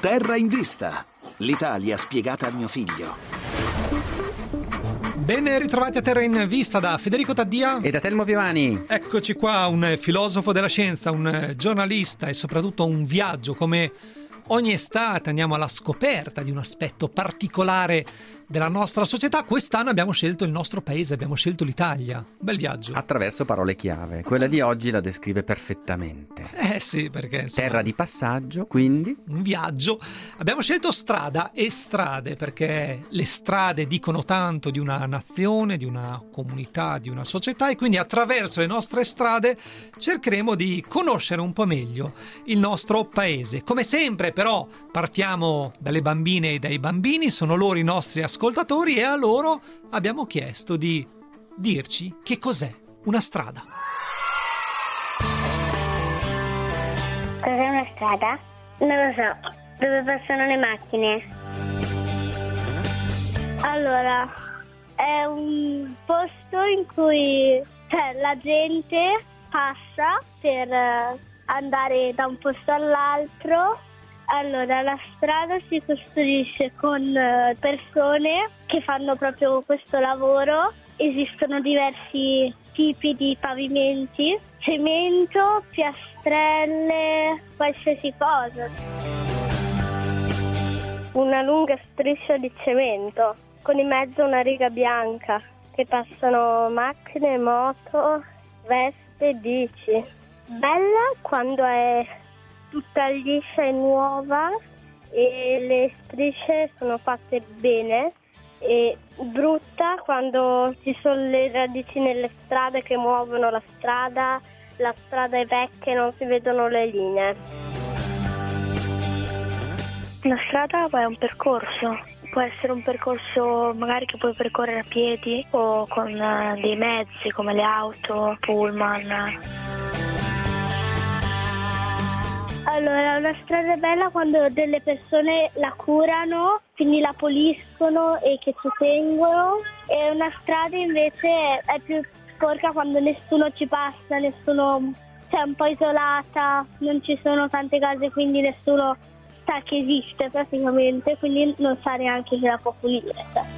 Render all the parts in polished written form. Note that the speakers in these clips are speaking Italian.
Terra in Vista, l'Italia spiegata a mio figlio. Ben ritrovati a Terra in Vista da Federico Taddia e da Telmo Piovani. Eccoci qua, un filosofo della scienza, un giornalista e soprattutto un viaggio. Come ogni estate andiamo alla scoperta di un aspetto particolare della nostra società. Quest'anno abbiamo scelto il nostro paese, abbiamo scelto l'Italia. Bel viaggio. Attraverso parole chiave. Quella di oggi la descrive perfettamente. Sì, perché insomma, terra di passaggio, quindi un viaggio. Abbiamo scelto strada e strade perché le strade dicono tanto di una nazione, di una comunità, di una società, e quindi attraverso le nostre strade cercheremo di conoscere un po' meglio il nostro paese. Come sempre però partiamo dalle bambine e dai bambini, sono loro i nostri ascoltatori, e a loro abbiamo chiesto di dirci che cos'è una strada. Cos'è una strada? Non lo so. Dove passano le macchine? Allora, è un posto in cui la gente passa per andare da un posto all'altro. Allora, la strada si costruisce con persone che fanno proprio questo lavoro. Esistono diversi tipi di pavimenti: cemento, piastrelle, qualsiasi cosa. Una lunga striscia di cemento con in mezzo una riga bianca che passano macchine, moto, vespe, bici. Bella quando è tutta liscia e nuova e le strisce sono fatte bene, e brutta quando ci sono le radici nelle strade che muovono la strada è vecchia e non si vedono le linee. La strada è un percorso, può essere un percorso magari che puoi percorrere a piedi o con dei mezzi come le auto, pullman. Allora, una strada è bella quando delle persone la curano, quindi la puliscono e che ci tengono, e una strada invece è più sporca quando nessuno ci passa, nessuno, è un po' isolata, non ci sono tante case, quindi nessuno sa che esiste praticamente, quindi non sa neanche che la può pulire.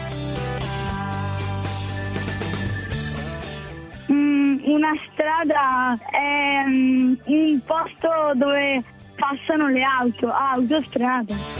Una strada è un posto dove passano le auto, autostrada.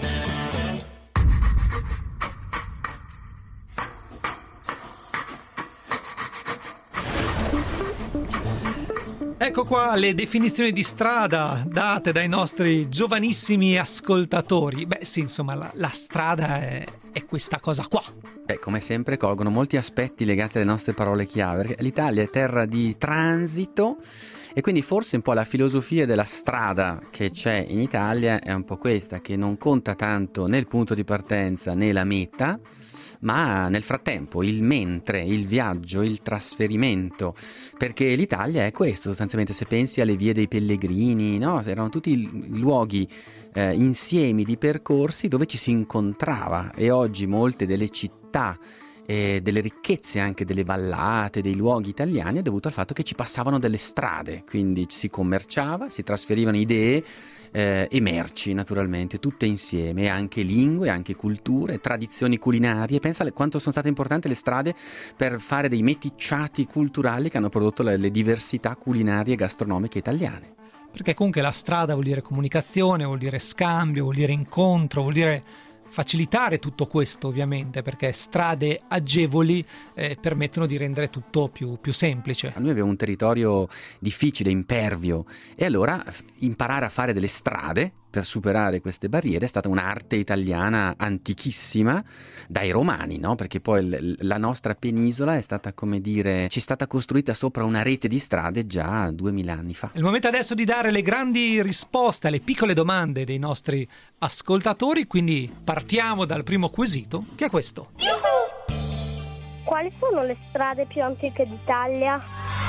Ecco qua le definizioni di strada date dai nostri giovanissimi ascoltatori. Beh sì, insomma, la strada è questa cosa qua. Come sempre colgono molti aspetti legati alle nostre parole chiave, perché l'Italia è terra di transito e quindi forse un po' la filosofia della strada che c'è in Italia è un po' questa, che non conta tanto né il punto di partenza né la meta, ma nel frattempo il mentre, il viaggio, il trasferimento, perché l'Italia è questo sostanzialmente. Se pensi alle vie dei pellegrini, no? Erano tutti luoghi, insiemi di percorsi dove ci si incontrava, e oggi molte delle città e delle ricchezze anche delle vallate, dei luoghi italiani è dovuto al fatto che ci passavano delle strade, quindi si commerciava, si trasferivano idee e merci, naturalmente, tutte insieme, e anche lingue, anche culture, tradizioni culinarie. Pensa quanto sono state importanti le strade per fare dei meticciati culturali che hanno prodotto le diversità culinarie e gastronomiche italiane. Perché comunque la strada vuol dire comunicazione, vuol dire scambio, vuol dire incontro, vuol dire facilitare tutto questo, ovviamente, perché strade agevoli permettono di rendere tutto più semplice. Noi abbiamo un territorio difficile, impervio, e allora imparare a fare delle strade per superare queste barriere è stata un'arte italiana antichissima dai romani, no? Perché poi la nostra penisola è stata, come dire, ci è stata costruita sopra una rete di strade già 2000 anni fa. È il momento adesso di dare le grandi risposte alle piccole domande dei nostri ascoltatori, quindi partiamo dal primo quesito, che è questo. Quali sono le strade più antiche d'Italia?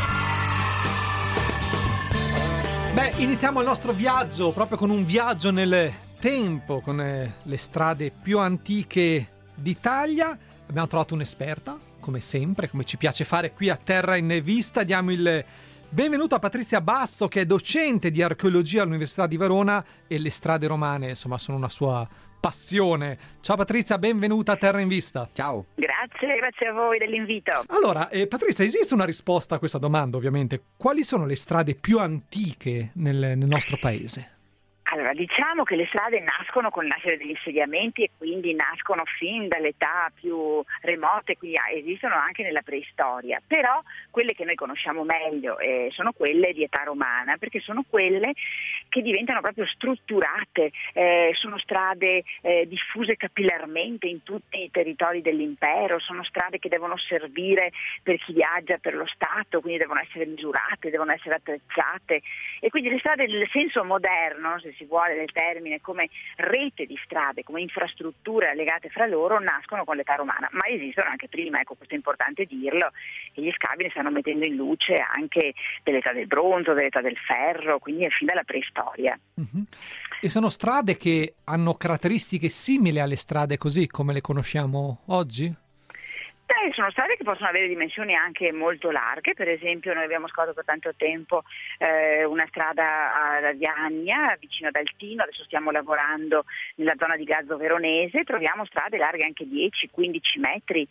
Beh, iniziamo il nostro viaggio proprio con un viaggio nel tempo, con le strade più antiche d'Italia. Abbiamo trovato un'esperta, come sempre, come ci piace fare qui a Terra in Vista. Diamo il Benvenuta Patrizia Basso, che è docente di archeologia all'Università di Verona, e le strade romane, insomma, sono una sua passione. Ciao Patrizia, benvenuta a Terra in Vista. Ciao. Grazie a voi dell'invito. Allora, Patrizia, esiste una risposta a questa domanda, ovviamente. Quali sono le strade più antiche nel nostro paese? Allora, diciamo che le strade nascono con il nascere degli insediamenti e quindi nascono fin dall'età più remote, quindi esistono anche nella preistoria, però quelle che noi conosciamo meglio sono quelle di età romana, perché sono quelle che diventano proprio strutturate, sono strade diffuse capillarmente in tutti i territori dell'impero, sono strade che devono servire per chi viaggia per lo Stato, quindi devono essere misurate, devono essere attrezzate, e quindi le strade nel senso moderno, se si vuole del termine, come rete di strade, come infrastrutture legate fra loro, nascono con l'età romana, ma esistono anche prima, ecco, questo è importante dirlo, e gli scavi ne stanno mettendo in luce anche dell'età del bronzo, dell'età del ferro, quindi è fin dalla preistoria. Mm-hmm. E sono strade che hanno caratteristiche simili alle strade così come le conosciamo oggi? Sono strade che possono avere dimensioni anche molto larghe, per esempio noi abbiamo scoperto per tanto tempo una strada ad Aviagna, vicino ad Altino, adesso stiamo lavorando nella zona di Gazzo Veronese, troviamo strade larghe anche 10-15 metri,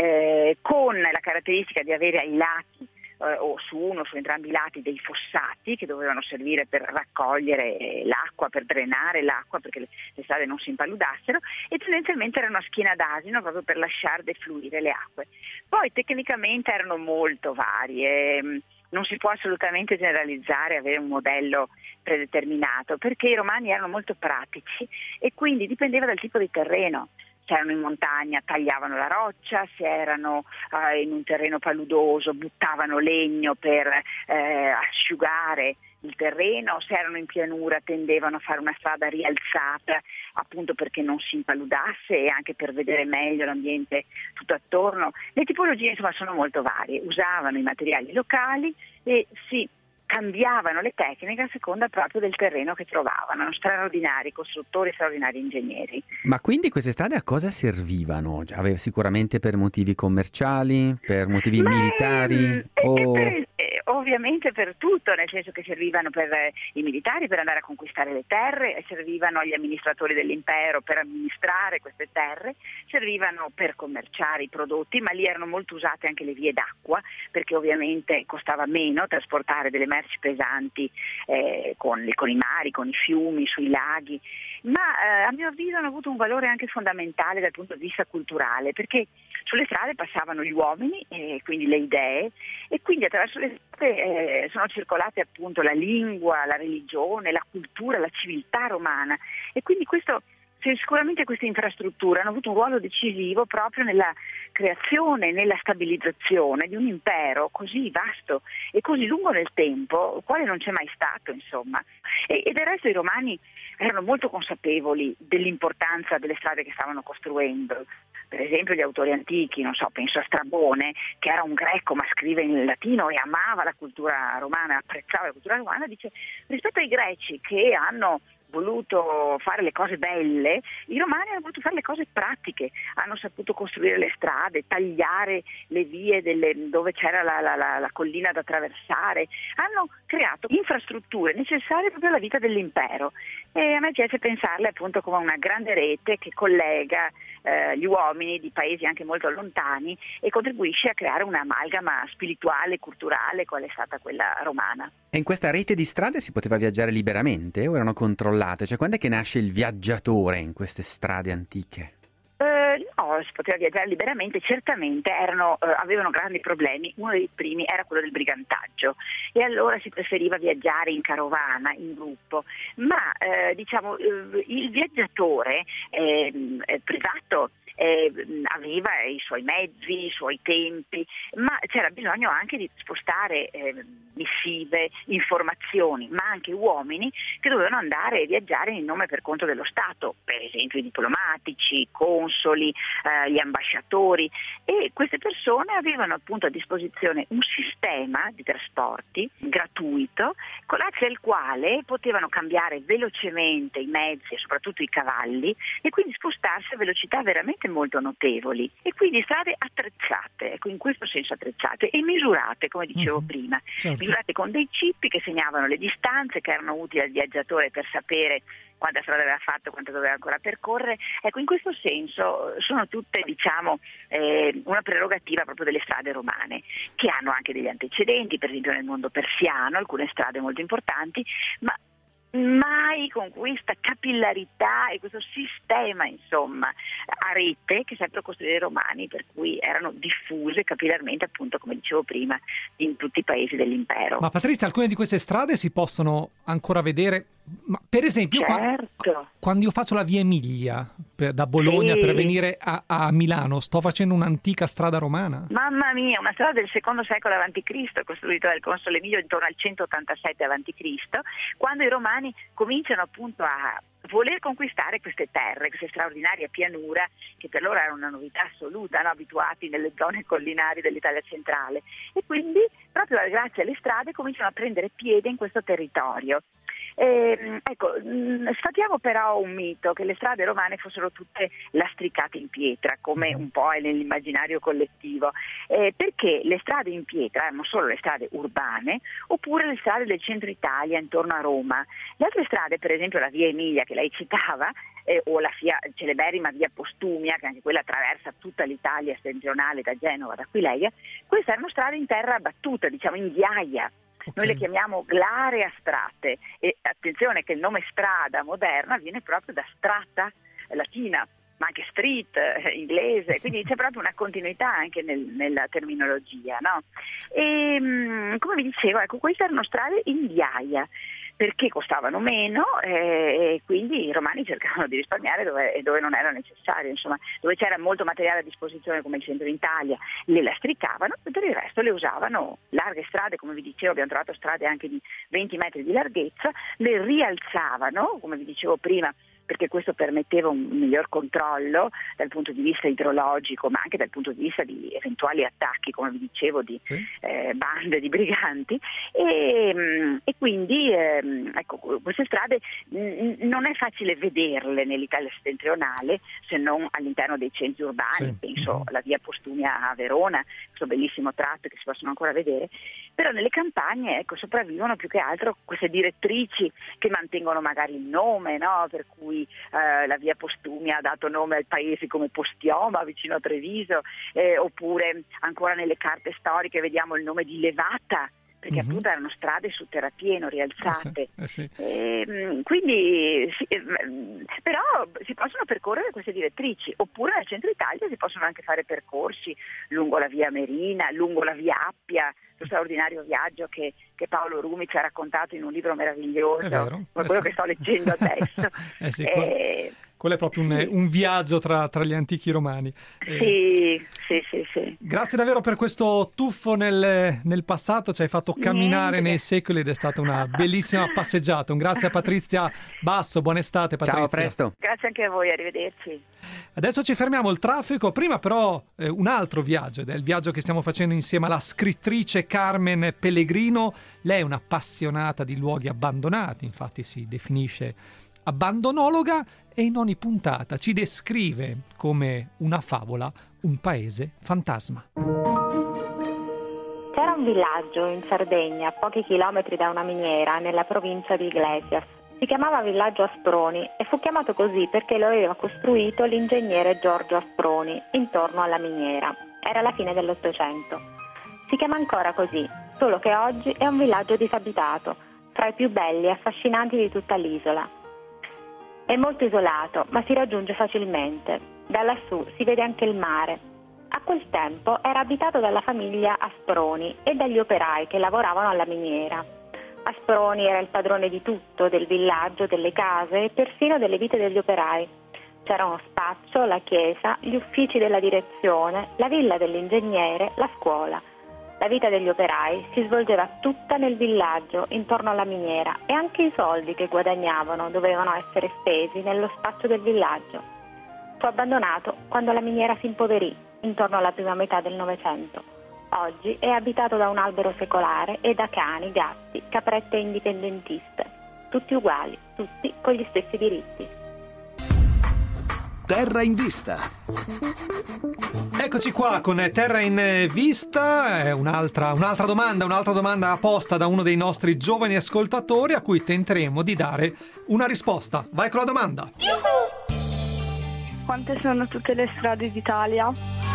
con la caratteristica di avere ai lati o su uno o su entrambi i lati dei fossati che dovevano servire per raccogliere l'acqua, per drenare l'acqua perché le strade non si impaludassero, e tendenzialmente erano a schiena d'asino proprio per lasciare defluire le acque. Poi tecnicamente erano molto varie, non si può assolutamente generalizzare, avere un modello predeterminato, perché i romani erano molto pratici e quindi dipendeva dal tipo di terreno. Se erano in montagna tagliavano la roccia, se erano in un terreno paludoso buttavano legno per asciugare il terreno, se erano in pianura tendevano a fare una strada rialzata appunto perché non si impaludasse e anche per vedere meglio l'ambiente tutto attorno. Le tipologie insomma sono molto varie, usavano i materiali locali e si cambiavano le tecniche a seconda proprio del terreno che trovavano. Erano straordinari costruttori, straordinari ingegneri. Ma quindi queste strade a cosa servivano? Sicuramente per motivi commerciali, per motivi militari? Ovviamente per tutto, nel senso che servivano per i militari per andare a conquistare le terre, servivano agli amministratori dell'impero per amministrare queste terre, servivano per commerciare i prodotti, ma lì erano molto usate anche le vie d'acqua, perché ovviamente costava meno trasportare delle merci pesanti con i mari, con i fiumi, sui laghi, ma a mio avviso hanno avuto un valore anche fondamentale dal punto di vista culturale, perché sulle strade passavano gli uomini, quindi le idee, e quindi attraverso le strade sono circolate appunto la lingua, la religione, la cultura, la civiltà romana, e quindi sicuramente queste infrastrutture hanno avuto un ruolo decisivo proprio nella creazione, nella stabilizzazione di un impero così vasto e così lungo nel tempo, quale non c'è mai stato, insomma. E del resto i romani erano molto consapevoli dell'importanza delle strade che stavano costruendo. Per esempio gli autori antichi, penso a Strabone, che era un greco ma scrive in latino e amava la cultura romana, apprezzava la cultura romana, dice: rispetto ai greci che hanno voluto fare le cose belle, i romani hanno voluto fare le cose pratiche, hanno saputo costruire le strade, tagliare le vie dove c'era la collina da attraversare, hanno creato infrastrutture necessarie proprio alla vita dell'impero, e a me piace pensarle appunto come una grande rete che collega gli uomini di paesi anche molto lontani e contribuisce a creare un'amalgama spirituale, culturale, qual è stata quella romana. E in questa rete di strade si poteva viaggiare liberamente o erano controllate? Cioè, quando è che nasce il viaggiatore in queste strade antiche? No, si poteva viaggiare liberamente, certamente avevano grandi problemi. Uno dei primi era quello del brigantaggio e allora si preferiva viaggiare in carovana, in gruppo, ma il viaggiatore privato aveva i suoi mezzi, i suoi tempi, ma c'era bisogno anche di spostare missive, informazioni, ma anche uomini che dovevano andare e viaggiare in nome per conto dello Stato, per esempio i diplomati, diplomatici, consoli, gli ambasciatori, e queste persone avevano appunto a disposizione un sistema di trasporti gratuito grazie al quale potevano cambiare velocemente i mezzi e soprattutto i cavalli, e quindi spostarsi a velocità veramente molto notevoli, e quindi strade attrezzate, ecco, in questo senso attrezzate e misurate, come dicevo prima, certo. misurate con dei chip che segnavano le distanze, che erano utili al viaggiatore per sapere quanta strada aveva fatto, quanto doveva ancora percorrere. Ecco, in questo senso sono tutte, diciamo, una prerogativa proprio delle strade romane, che hanno anche degli antecedenti, per esempio nel mondo persiano, alcune strade molto importanti, ma mai con questa capillarità e questo sistema, insomma, a rete che sempre costruire i romani, per cui erano diffuse capillarmente, appunto, come dicevo prima, in tutti i paesi dell'impero. Ma Patrizia, alcune di queste strade si possono ancora vedere, ma per esempio certo. quando io faccio la via Emilia da Bologna per venire a Milano, sto facendo un'antica strada romana? Mamma mia, una strada del secondo secolo a.C., costruita dal console Emilio intorno al 187 a.C., quando i romani cominciano appunto a voler conquistare queste terre, questa straordinaria pianura che per loro era una novità assoluta, no? Abituati nelle zone collinari dell'Italia centrale, e quindi proprio grazie alle strade cominciano a prendere piede in questo territorio. Ecco, sfatiamo però un mito, che le strade romane fossero tutte lastricate in pietra, come un po' è nell'immaginario collettivo, perché le strade in pietra erano solo le strade urbane oppure le strade del centro Italia intorno a Roma. Le altre strade, per esempio la via Emilia che lei citava, o la celeberrima via Postumia, che anche quella attraversa tutta l'Italia settentrionale da Genova ad Aquileia, queste erano strade in terra battuta, diciamo in ghiaia. Okay. Noi le chiamiamo glare astratte, e attenzione che il nome strada moderna viene proprio da strata latina, ma anche street inglese, quindi c'è proprio una continuità anche nella terminologia, no? E come vi dicevo, ecco, queste erano strade in ghiaia, perché costavano meno, e quindi i romani cercavano di risparmiare dove non era necessario, insomma, dove c'era molto materiale a disposizione come il centro d'Italia le lastricavano, e per il resto le usavano larghe strade, come vi dicevo abbiamo trovato strade anche di 20 metri di larghezza, le rialzavano, come vi dicevo prima, perché questo permetteva un miglior controllo dal punto di vista idrologico, ma anche dal punto di vista di eventuali attacchi, come vi dicevo, di bande di briganti, e quindi ecco, queste strade non è facile vederle nell'Italia settentrionale se non all'interno dei centri urbani, penso alla via Postumia a Verona, questo bellissimo tratto che si possono ancora vedere, però nelle campagne, ecco, sopravvivono più che altro queste direttrici che mantengono magari il nome, no? Per cui la via Postumia ha dato nome al paese come Postioma vicino a Treviso, oppure ancora nelle carte storiche vediamo il nome di Levata, perché appunto erano strade su terrapieno rialzate. Quindi però si possono percorrere queste direttrici, oppure nel centro Italia si possono anche fare percorsi lungo la via Merina, lungo la via Appia, lo straordinario viaggio che Paolo Rumi ci ha raccontato in un libro meraviglioso, come quello che sto leggendo adesso. Quello è proprio un viaggio tra gli antichi romani. Sì. Grazie davvero per questo tuffo nel passato, ci hai fatto camminare nei secoli ed è stata una bellissima passeggiata. Un grazie a Patrizia Basso, buona estate Patrizia. Ciao, a presto. Grazie anche a voi, arrivederci. Adesso ci fermiamo al traffico, prima però un altro viaggio, ed è il viaggio che stiamo facendo insieme alla scrittrice Carmen Pellegrino. Lei è un'appassionata di luoghi abbandonati, infatti si definisce abbandonologa, e in ogni puntata ci descrive come una favola un paese fantasma. C'era un villaggio in Sardegna, a pochi chilometri da una miniera, nella provincia di Iglesias. Si chiamava Villaggio Asproni e fu chiamato così perché lo aveva costruito l'ingegnere Giorgio Asproni intorno alla miniera. Era la fine dell'Ottocento. Si chiama ancora così, solo che oggi è un villaggio disabitato, tra i più belli e affascinanti di tutta l'isola. È molto isolato, ma si raggiunge facilmente. Da lassù si vede anche il mare. A quel tempo era abitato dalla famiglia Asproni e dagli operai che lavoravano alla miniera. Asproni era il padrone di tutto, del villaggio, delle case e persino delle vite degli operai. C'era uno spaccio, la chiesa, gli uffici della direzione, la villa dell'ingegnere, la scuola. La vita degli operai si svolgeva tutta nel villaggio, intorno alla miniera, e anche i soldi che guadagnavano dovevano essere spesi nello spaccio del villaggio. Fu abbandonato quando la miniera si impoverì, intorno alla prima metà del Novecento. Oggi è abitato da un albero secolare e da cani, gatti, caprette indipendentiste. Tutti uguali, tutti con gli stessi diritti. Terra in vista. Eccoci qua con Terra in vista, un'altra domanda posta da uno dei nostri giovani ascoltatori a cui tenteremo di dare una risposta. Vai con la domanda. Quante sono tutte le strade d'Italia?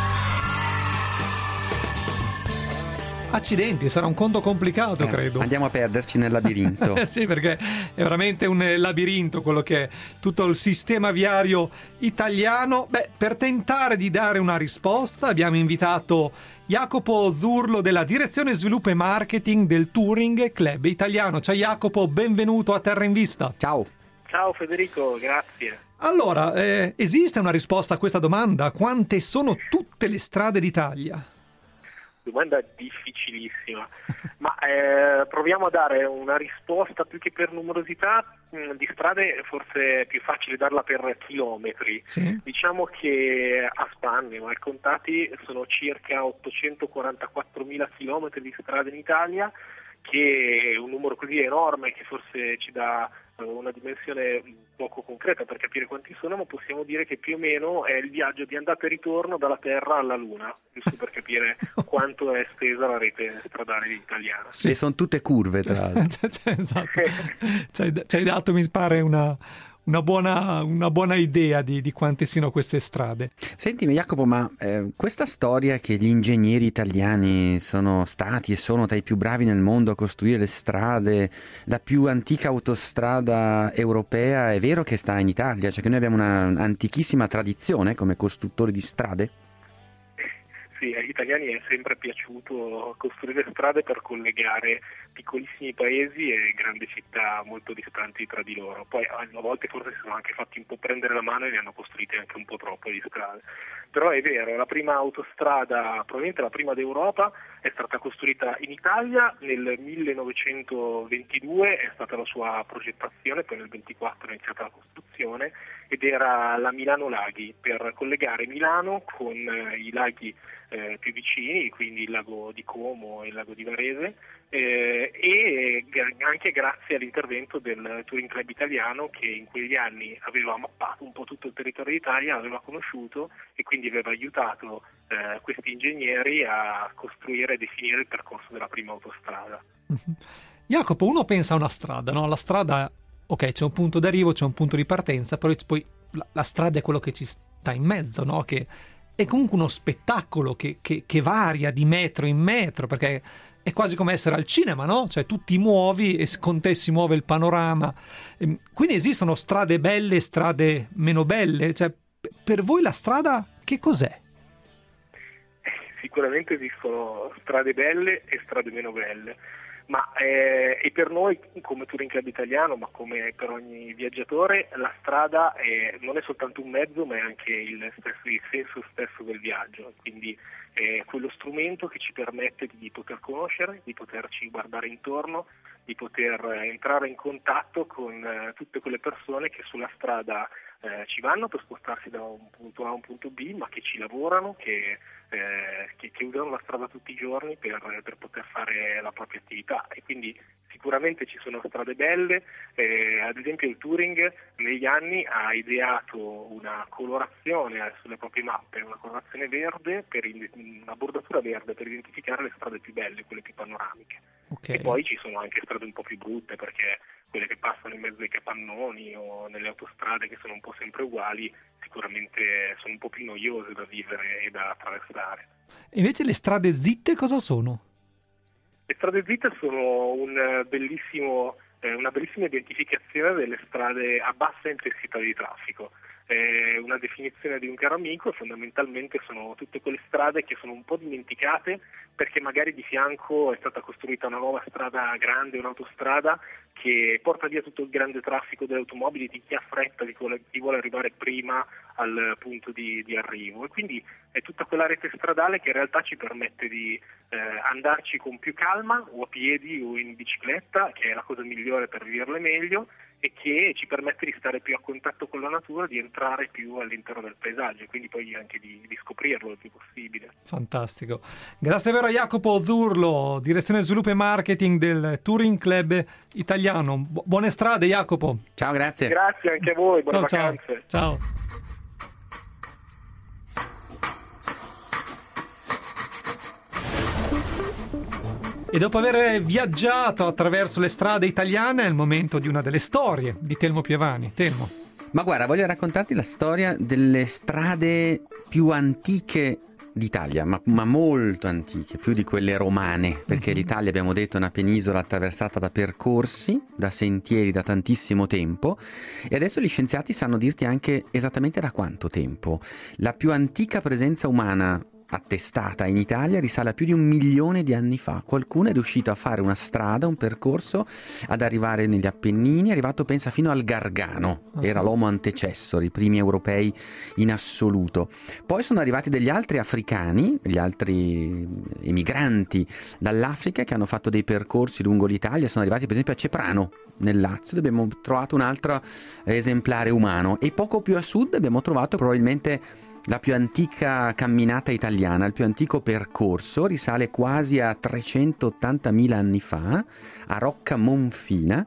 Accidenti, sarà un conto complicato, credo. Andiamo a perderci nel labirinto. Sì, perché è veramente un labirinto quello che è tutto il sistema viario italiano. Beh, per tentare di dare una risposta abbiamo invitato Jacopo Zurlo della Direzione Sviluppo e Marketing del Touring Club Italiano. Ciao Jacopo, benvenuto a Terra in Vista. Ciao. Ciao Federico, grazie. Allora, esiste una risposta a questa domanda? Quante sono tutte le strade d'Italia? Domanda difficilissima, ma proviamo a dare una risposta più che per numerosità di strade, forse è più facile darla per chilometri. Sì. Diciamo che a spanne, mal contati, sono circa 844.000 chilometri di strade in Italia, che è un numero così enorme che forse ci dà una dimensione poco concreta per capire quanti sono, ma possiamo dire che più o meno è il viaggio di andata e ritorno dalla Terra alla Luna, giusto per capire quanto è estesa la rete stradale italiana. Sì, e sono tutte curve, tra l'altro. Esatto. Ci hai dato, mi pare, una buona idea di quante siano queste strade. Sentimi Jacopo, ma questa storia che gli ingegneri italiani sono stati e sono tra i più bravi nel mondo a costruire le strade, la più antica autostrada europea, è vero che sta in Italia? Cioè che noi abbiamo una antichissima tradizione come costruttori di strade? Sì, agli italiani è sempre piaciuto costruire strade per collegare piccolissimi paesi e grandi città molto distanti tra di loro. Poi a volte forse si sono anche fatti un po' prendere la mano e ne hanno costruite anche un po' troppo di strade. Però è vero, la prima autostrada, probabilmente la prima d'Europa, è stata costruita in Italia nel 1922, è stata la sua progettazione, poi nel 1924 è iniziata la costruzione, ed era la Milano Laghi, per collegare Milano con i laghi più vicini, quindi il lago di Como e il lago di Varese, e anche grazie all'intervento del Touring Club Italiano, che in quegli anni aveva mappato un po' tutto il territorio d'Italia, aveva conosciuto e quindi aveva aiutato questi ingegneri a costruire e definire il percorso della prima autostrada. Jacopo, uno pensa a una strada, no? La strada, ok, c'è un punto d'arrivo, c'è un punto di partenza, però poi la strada è quello che ci sta in mezzo, no? Che è comunque uno spettacolo che varia di metro in metro, perché è quasi come essere al cinema, no? Cioè tu ti muovi e con te si muove il panorama. Quindi esistono strade belle e strade meno belle. Cioè, per voi la strada che cos'è? Sicuramente esistono strade belle e strade meno belle, ma e per noi come Touring Club Italiano, ma come per ogni viaggiatore, la strada non è soltanto un mezzo, ma è anche il senso stesso del viaggio, quindi è quello strumento che ci permette di poter conoscere, di poterci guardare intorno, di poter entrare in contatto con tutte quelle persone che sulla strada ci vanno per spostarsi da un punto A a un punto B, ma che ci lavorano, che usano la strada tutti i giorni per poter fare la propria attività. E quindi sicuramente ci sono strade belle, ad esempio il Touring negli anni ha ideato una colorazione sulle proprie mappe, una colorazione verde, una bordatura verde per identificare le strade più belle, quelle più panoramiche. Okay. E poi ci sono anche strade un po' più brutte, perché quelle che passano in mezzo ai capannoni o nelle autostrade che sono un po' sempre uguali sicuramente sono un po' più noiose da vivere e da attraversare. Invece le strade zitte cosa sono? Le strade zitte sono una bellissima identificazione delle strade a bassa intensità di traffico. Una definizione di un caro amico, fondamentalmente sono tutte quelle strade che sono un po' dimenticate perché magari di fianco è stata costruita una nuova strada grande, un'autostrada che porta via tutto il grande traffico delle automobili, di chi ha fretta, di chi vuole arrivare prima al punto di arrivo, e quindi è tutta quella rete stradale che in realtà ci permette di andarci con più calma, o a piedi o in bicicletta, che è la cosa migliore per viverle meglio, e che ci permette di stare più a contatto con la natura, di entrare più all'interno del paesaggio e quindi poi anche di scoprirlo il più possibile. Fantastico. Grazie davvero a Jacopo Zurlo, direzione sviluppo e marketing del Touring Club Italiano. Buone strade, Jacopo. Ciao, grazie. Grazie anche a voi, buone vacanze. Ciao. E dopo aver viaggiato attraverso le strade italiane è il momento di una delle storie di Telmo Pievani. Telmo. Ma guarda, voglio raccontarti la storia delle strade più antiche d'Italia, ma molto antiche, più di quelle romane, perché l'Italia, abbiamo detto, è una penisola attraversata da percorsi, da sentieri da tantissimo tempo, e adesso gli scienziati sanno dirti anche esattamente da quanto tempo. La più antica presenza umana attestata in Italia risale a più di 1 milione di anni fa. Qualcuno è riuscito a fare una strada, un percorso, ad arrivare negli Appennini, è arrivato pensa fino al Gargano. Era l'Homo antecessor, i primi europei in assoluto. Poi sono arrivati degli altri africani, degli altri emigranti dall'Africa che hanno fatto dei percorsi lungo l'Italia, sono arrivati per esempio a Ceprano nel Lazio, dove abbiamo trovato un altro esemplare umano, e poco più a sud abbiamo trovato probabilmente la più antica camminata italiana. Il più antico percorso risale quasi a 380.000 anni fa, a Rocca Monfina,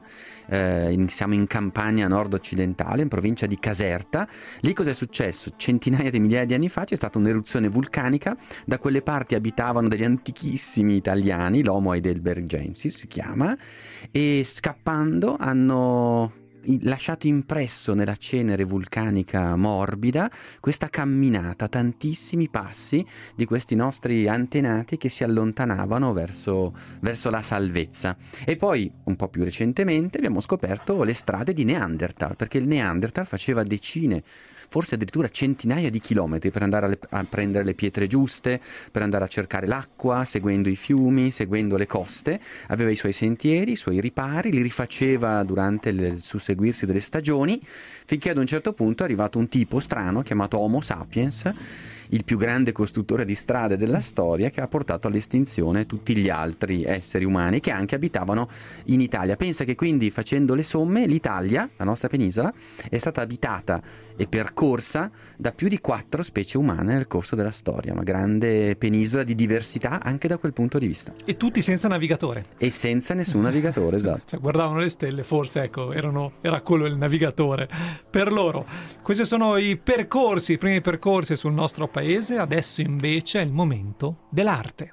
siamo in Campania nord-occidentale, in provincia di Caserta. Lì cosa è successo? Centinaia di migliaia di anni fa c'è stata un'eruzione vulcanica, da quelle parti abitavano degli antichissimi italiani, l'Homo heidelbergensis si chiama, e scappando hanno lasciato impresso nella cenere vulcanica morbida questa camminata, tantissimi passi di questi nostri antenati che si allontanavano verso la salvezza. E poi un po' più recentemente abbiamo scoperto le strade di Neanderthal, perché il Neanderthal faceva decine, forse addirittura centinaia di chilometri per andare a prendere le pietre giuste, per andare a cercare l'acqua, seguendo i fiumi, seguendo le coste. Aveva i suoi sentieri, i suoi ripari, li rifaceva durante il susseguirsi delle stagioni, finché ad un certo punto è arrivato un tipo strano chiamato Homo sapiens, il più grande costruttore di strade della storia, che ha portato all'estinzione tutti gli altri esseri umani che anche abitavano in Italia. Pensa che quindi, facendo le somme, l'Italia, la nostra penisola, è stata abitata e percorsa da più di 4 specie umane nel corso della storia. Una grande penisola di diversità anche da quel punto di vista. E tutti senza navigatore. E senza nessun navigatore, esatto. Cioè, guardavano le stelle, forse, ecco, era quello il navigatore per loro. Questi sono i primi percorsi sul nostro paese. Adesso invece è il momento dell'arte.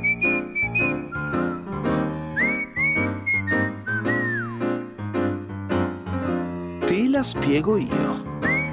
Te la spiego io.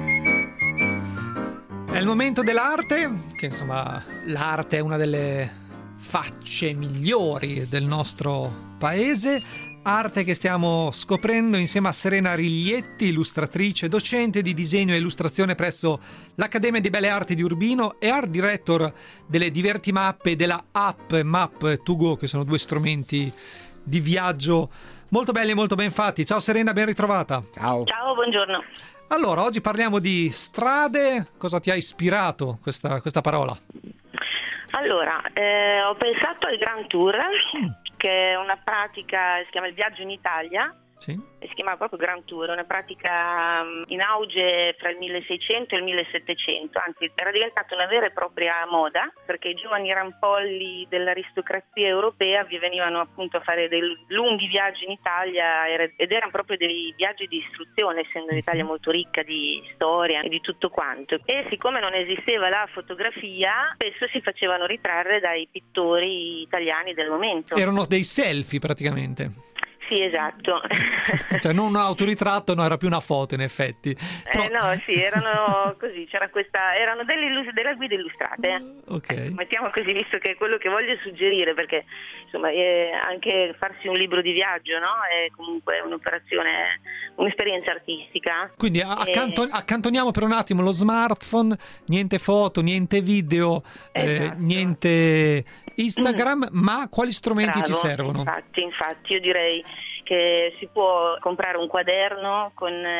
È il momento dell'arte, che insomma l'arte è una delle facce migliori del nostro paese. Arte che stiamo scoprendo insieme a Serena Riglietti, illustratrice, docente di disegno e illustrazione presso l'Accademia di Belle Arti di Urbino e art director delle Divertimappe e della app Map2Go, che sono 2 strumenti di viaggio molto belli e molto ben fatti. Ciao Serena, ben ritrovata. Ciao. Ciao, buongiorno. Allora, oggi parliamo di strade. Cosa ti ha ispirato questa parola? Allora, ho pensato al Grand Tour, che è una pratica, si chiama il Viaggio in Italia, Sì. e si chiama proprio Grand Tour, una pratica in auge fra il 1600 e il 1700, anzi era diventata una vera e propria moda, perché i giovani rampolli dell'aristocrazia europea vi venivano appunto a fare dei lunghi viaggi in Italia, ed erano proprio dei viaggi di istruzione, essendo l'Italia molto ricca di storia e di tutto quanto. E siccome non esisteva la fotografia, spesso si facevano ritrarre dai pittori italiani del momento. Erano dei selfie praticamente. Sì, esatto. Cioè non un autoritratto, no, era più una foto in effetti. Però... no, sì, erano così, erano delle guide illustrate. Ok. Mettiamo così, visto che è quello che voglio suggerire, perché insomma anche farsi un libro di viaggio, no? È comunque un'esperienza artistica. Quindi accantoniamo per un attimo lo smartphone, niente foto, niente video, Esatto. Niente Instagram, ma quali strumenti ci Bravo, servono? Infatti, io direi che si può comprare un quaderno con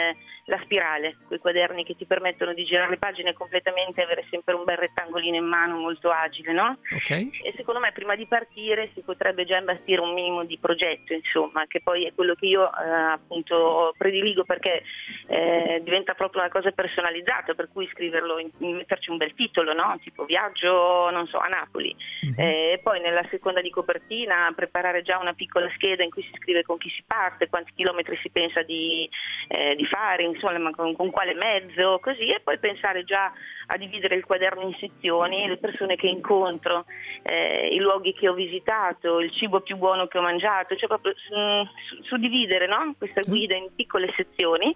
la spirale, quei quaderni che ti permettono di girare le pagine completamente e avere sempre un bel rettangolino in mano molto agile, no? Okay. E secondo me prima di partire si potrebbe già imbastire un minimo di progetto, insomma, che poi è quello che io appunto prediligo, perché diventa proprio una cosa personalizzata, per cui scriverlo, metterci un bel titolo, no? Tipo viaggio, non so, a Napoli. E poi nella seconda di copertina preparare già una piccola scheda in cui si scrive con chi si parte, quanti chilometri si pensa di fare, insomma, con quale mezzo, così, e poi pensare già a dividere il quaderno in sezioni, le persone che incontro, i luoghi che ho visitato, il cibo più buono che ho mangiato, cioè proprio suddividere, no? Questa guida in piccole sezioni,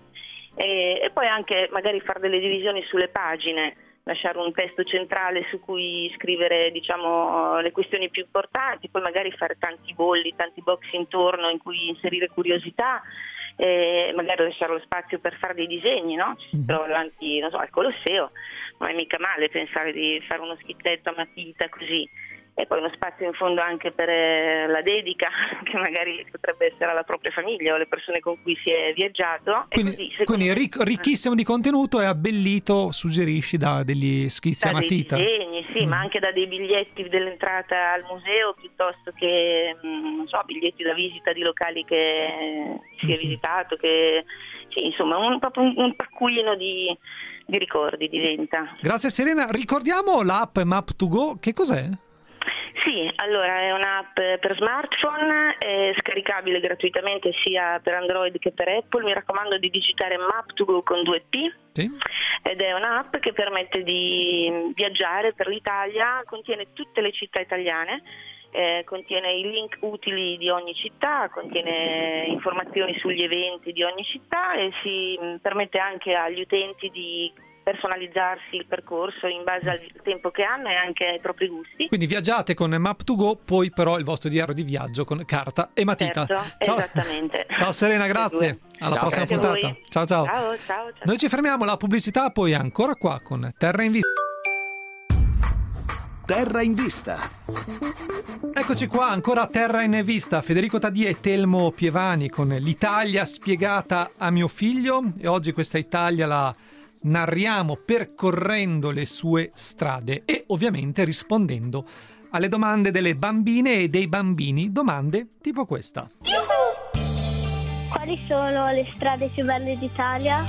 e poi anche magari fare delle divisioni sulle pagine, lasciare un testo centrale su cui scrivere, diciamo, le questioni più importanti, poi magari fare tanti bolli, tanti box intorno in cui inserire curiosità, e magari lasciare lo spazio per fare dei disegni, no? Ci si trova davanti, non so, al Colosseo, non è mica male pensare di fare uno schizzetto a matita così. E poi uno spazio in fondo anche per la dedica, che magari potrebbe essere alla propria famiglia o alle persone con cui si è viaggiato. Quindi ricchissimo di contenuto e abbellito, suggerisci, da degli schizzi a matita. Da dei disegni, sì, ma anche da dei biglietti dell'entrata al museo, piuttosto che, non so, biglietti da visita di locali che si è visitato, che sì, insomma, proprio un taccuino di ricordi diventa. Grazie Serena, ricordiamo l'app Map2Go, che cos'è? Sì, allora è un'app per smartphone, è scaricabile gratuitamente sia per Android che per Apple. Mi raccomando di digitare Map2Go con 2P. Sì. Ed è un'app che permette di viaggiare per l'Italia, contiene tutte le città italiane, contiene i link utili di ogni città, contiene informazioni sugli eventi di ogni città e si permette anche agli utenti di personalizzarsi il percorso in base al tempo che hanno e anche ai propri gusti. Quindi viaggiate con Map2Go, poi però il vostro diario di viaggio con carta e matita. Certo, ciao. Esattamente. Ciao Serena, grazie. Alla prossima puntata. Ciao. Ciao. Noi ci fermiamo alla pubblicità, poi ancora qua con Terra in Vista. Terra in Vista. Eccoci qua, ancora Terra in Vista. Federico Taddia e Telmo Pievani con l'Italia spiegata a mio figlio, e oggi questa Italia la narriamo percorrendo le sue strade e ovviamente rispondendo alle domande delle bambine e dei bambini, domande tipo questa. Quali sono le strade più belle d'Italia?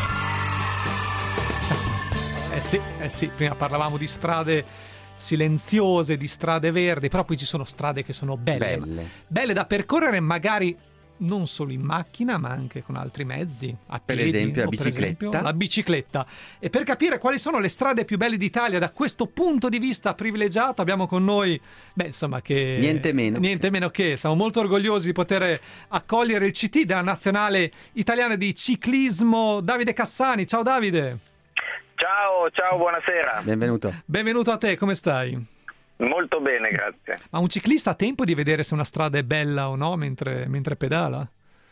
Sì, prima parlavamo di strade silenziose, di strade verdi, però poi ci sono strade che sono belle da percorrere, magari non solo in macchina ma anche con altri mezzi, a piedi, per esempio la bicicletta. E per capire quali sono le strade più belle d'Italia da questo punto di vista privilegiato abbiamo con noi, che niente meno che siamo molto orgogliosi di poter accogliere il CT della Nazionale Italiana di Ciclismo, Davide Cassani. Ciao Davide. Ciao, buonasera. Benvenuto a te, come stai? Molto bene, grazie. Ma un ciclista ha tempo di vedere se una strada è bella o no mentre pedala?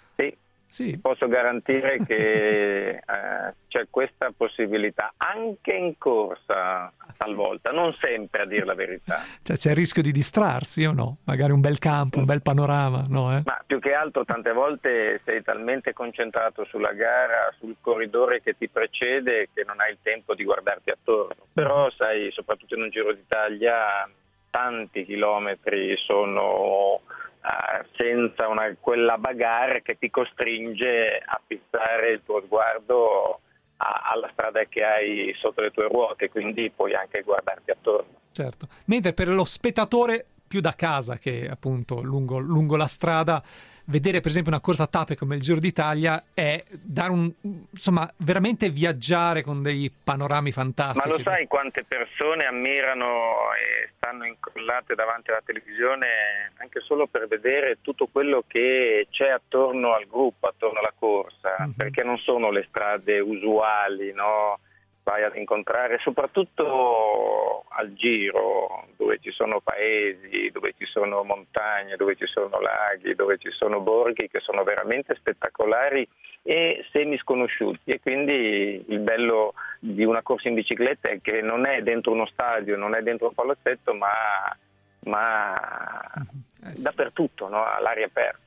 Sì. Posso garantire che c'è questa possibilità anche in corsa talvolta, non sempre, a dir la verità. Cioè, c'è il rischio di distrarsi o no? Magari un bel campo, un bel panorama, no? Ma più che altro tante volte sei talmente concentrato sulla gara, sul corridore che ti precede, che non hai il tempo di guardarti attorno. Però sai, soprattutto in un Giro d'Italia, tanti chilometri sono senza quella bagarre che ti costringe a fissare il tuo sguardo alla strada che hai sotto le tue ruote, quindi puoi anche guardarti attorno. Certo, mentre per lo spettatore più da casa che appunto lungo la strada, vedere per esempio una corsa a tappe come il Giro d'Italia è dare veramente viaggiare con dei panorami fantastici. Ma lo sai quante persone ammirano e stanno incollate davanti alla televisione anche solo per vedere tutto quello che c'è attorno al gruppo, attorno alla corsa, perché non sono le strade usuali, no? Vai ad incontrare, soprattutto al Giro, dove ci sono paesi, dove ci sono montagne, dove ci sono laghi, dove ci sono borghi che sono veramente spettacolari e semi sconosciuti. E quindi il bello di una corsa in bicicletta è che non è dentro uno stadio, non è dentro un palazzetto, ma dappertutto, no? All'aria aperta.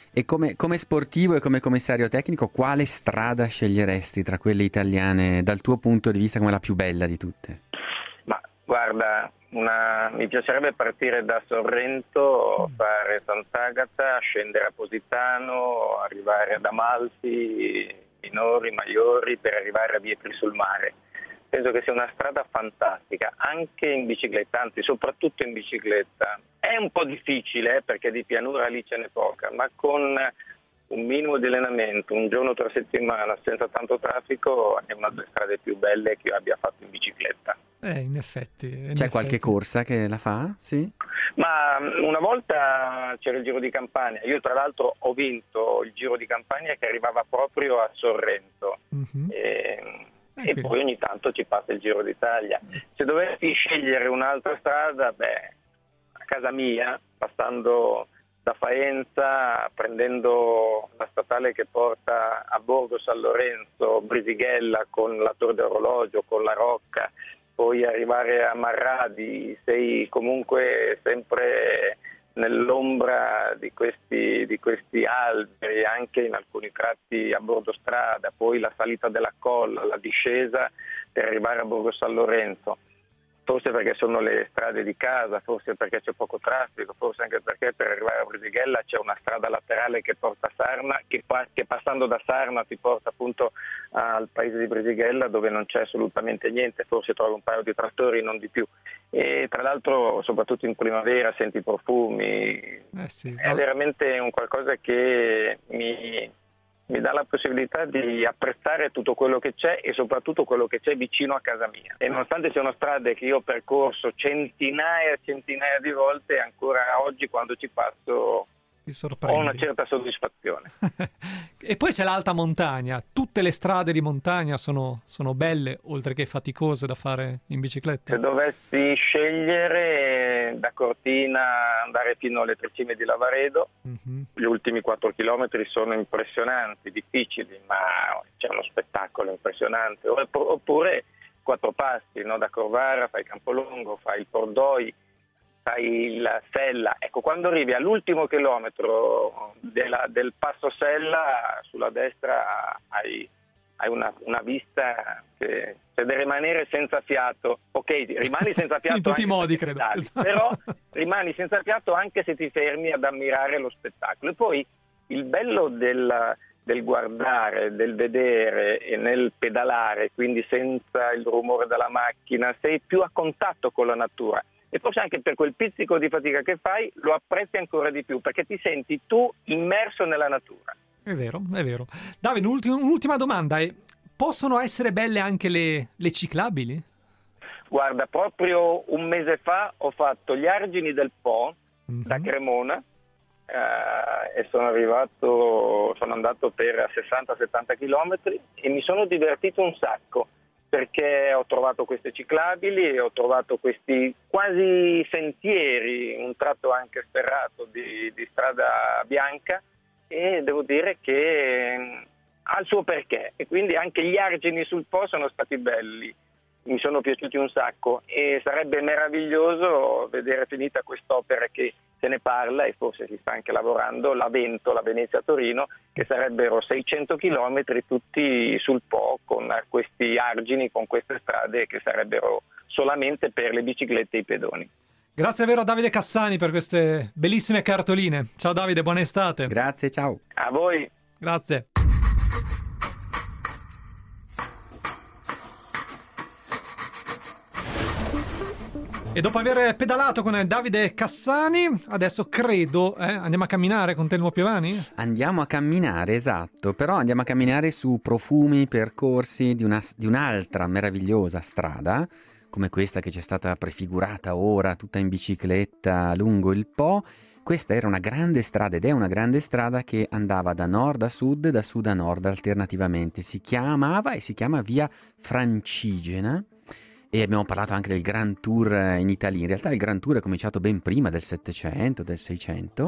E come sportivo e come commissario tecnico, quale strada sceglieresti tra quelle italiane dal tuo punto di vista come la più bella di tutte? Ma guarda, mi piacerebbe partire da Sorrento, fare Sant'Agata, scendere a Positano, arrivare ad Amalfi, Minori, Maiori, per arrivare a Vietri sul Mare. Penso che sia una strada fantastica, anche in bicicletta, anzi soprattutto in bicicletta. È un po' difficile perché di pianura lì ce n'è poca, ma con un minimo di allenamento, un giorno per settimana, senza tanto traffico, è una delle strade più belle che io abbia fatto in bicicletta. In effetti. C'è qualche corsa che la fa? Sì? Ma una volta c'era il Giro di Campania, io tra l'altro ho vinto il Giro di Campania che arrivava proprio a Sorrento. E poi ogni tanto ci passa il Giro d'Italia. Se dovessi scegliere un'altra strada, a casa mia, passando da Faenza, prendendo la statale che porta a Borgo San Lorenzo, Brisighella con la Torre d'Orologio, con la Rocca, poi arrivare a Marradi, sei comunque sempre nell'ombra di questi alberi, anche in alcuni tratti a bordo strada, poi la salita della colla, la discesa per arrivare a Borgo San Lorenzo. Forse perché sono le strade di casa, forse perché c'è poco traffico, forse anche perché per arrivare a Brisighella c'è una strada laterale che porta a Sarna, che passando da Sarna ti porta appunto al paese di Brisighella dove non c'è assolutamente niente, forse trovi un paio di trattori, non di più. E tra l'altro soprattutto in primavera senti i profumi, è veramente un qualcosa che mi dà la possibilità di apprezzare tutto quello che c'è e soprattutto quello che c'è vicino a casa mia. E nonostante siano strade che io ho percorso centinaia e centinaia di volte, ancora oggi quando ci passo ho una certa soddisfazione. E poi c'è l'alta montagna. Tutte le strade di montagna sono belle, oltre che faticose da fare in bicicletta. Se dovessi scegliere, da Cortina andare fino alle tre cime di Lavaredo, gli ultimi 4 chilometri sono impressionanti, difficili, ma c'è uno spettacolo impressionante. Oppure 4 passi, no? Da Corvara fai Campolongo, fai il Pordoi, fai la Sella. Ecco, quando arrivi all'ultimo chilometro del passo Sella, sulla destra hai una vista che c'è da rimanere senza fiato. Ok, rimani senza fiato in tutti i modi, credo. Però rimani senza fiato anche se ti fermi ad ammirare lo spettacolo. E poi il bello del guardare, del vedere e nel pedalare, quindi senza il rumore della macchina, sei più a contatto con la natura. E forse anche per quel pizzico di fatica che fai lo apprezzi ancora di più, perché ti senti tu immerso nella natura. È vero, è vero. Davide, un'ultima domanda. Possono essere belle anche le ciclabili? Guarda, proprio un mese fa ho fatto gli argini del Po da Cremona e sono andato per 60-70 chilometri e mi sono divertito un sacco, perché ho trovato queste ciclabili e ho trovato questi quasi sentieri, un tratto anche sterrato di strada bianca, e devo dire che ha il suo perché, e quindi anche gli argini sul Po sono stati belli, mi sono piaciuti un sacco, e sarebbe meraviglioso vedere finita quest'opera che se ne parla, e forse si sta anche lavorando, la Venezia-Torino, che sarebbero 600 chilometri tutti sul Po con questi argini, con queste strade che sarebbero solamente per le biciclette e i pedoni. Grazie davvero a Davide Cassani per queste bellissime cartoline. Ciao Davide, buona estate. Grazie, ciao. A voi. Grazie. E dopo aver pedalato con Davide Cassani, adesso credo andiamo a camminare con Telmo Piovani? Andiamo a camminare, esatto, però andiamo a camminare su profumi, percorsi di un'altra meravigliosa strada, come questa che ci è stata prefigurata ora, tutta in bicicletta lungo il Po. Questa era una grande strada, ed è una grande strada che andava da nord a sud, da sud a nord alternativamente. Si chiama Via Francigena. E abbiamo parlato anche del Grand Tour in Italia. In realtà il Grand Tour è cominciato ben prima del 700, del 600,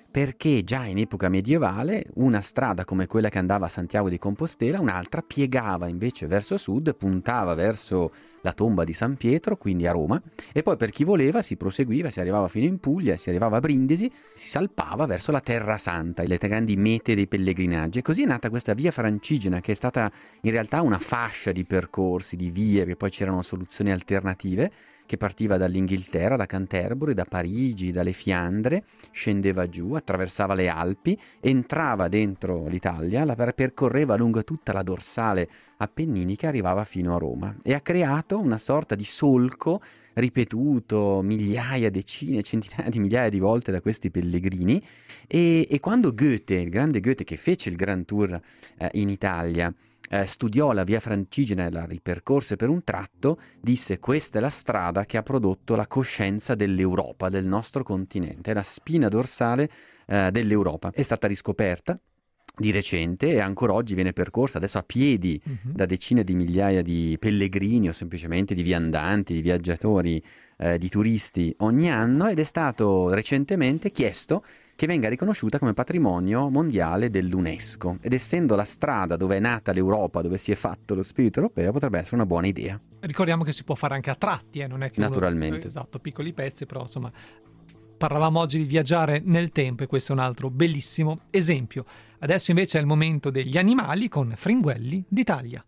perché già in epoca medievale una strada come quella che andava a Santiago di Compostela, un'altra piegava invece verso sud, puntava verso la tomba di San Pietro, quindi a Roma, e poi per chi voleva si proseguiva, si arrivava fino in Puglia, si arrivava a Brindisi, si salpava verso la Terra Santa, le grandi mete dei pellegrinaggi. E così è nata questa via Francigena, che è stata in realtà una fascia di percorsi, di vie, che poi c'erano soluzioni alternative, che partiva dall'Inghilterra, da Canterbury, da Parigi, dalle Fiandre, scendeva giù, attraversava le Alpi, entrava dentro l'Italia, la percorreva lungo tutta la dorsale appenninica e arrivava fino a Roma. E ha creato una sorta di solco ripetuto migliaia, decine, centinaia di migliaia di volte da questi pellegrini. E quando Goethe, il grande Goethe che fece il Grand Tour in Italia, studiò la via Francigena e la ripercorse per un tratto, disse: questa è la strada che ha prodotto la coscienza dell'Europa, del nostro continente, è la spina dorsale dell'Europa. È stata riscoperta di recente e ancora oggi viene percorsa adesso a piedi da decine di migliaia di pellegrini o semplicemente di viandanti, di viaggiatori, di turisti ogni anno, ed è stato recentemente chiesto che venga riconosciuta come patrimonio mondiale dell'UNESCO, ed essendo la strada dove è nata l'Europa, dove si è fatto lo spirito europeo, potrebbe essere una buona idea. Ricordiamo che si può fare anche a tratti, non è che naturalmente. Esatto, piccoli pezzi, però insomma parlavamo oggi di viaggiare nel tempo e questo è un altro bellissimo esempio. Adesso invece è il momento degli animali con Fringuelli d'Italia.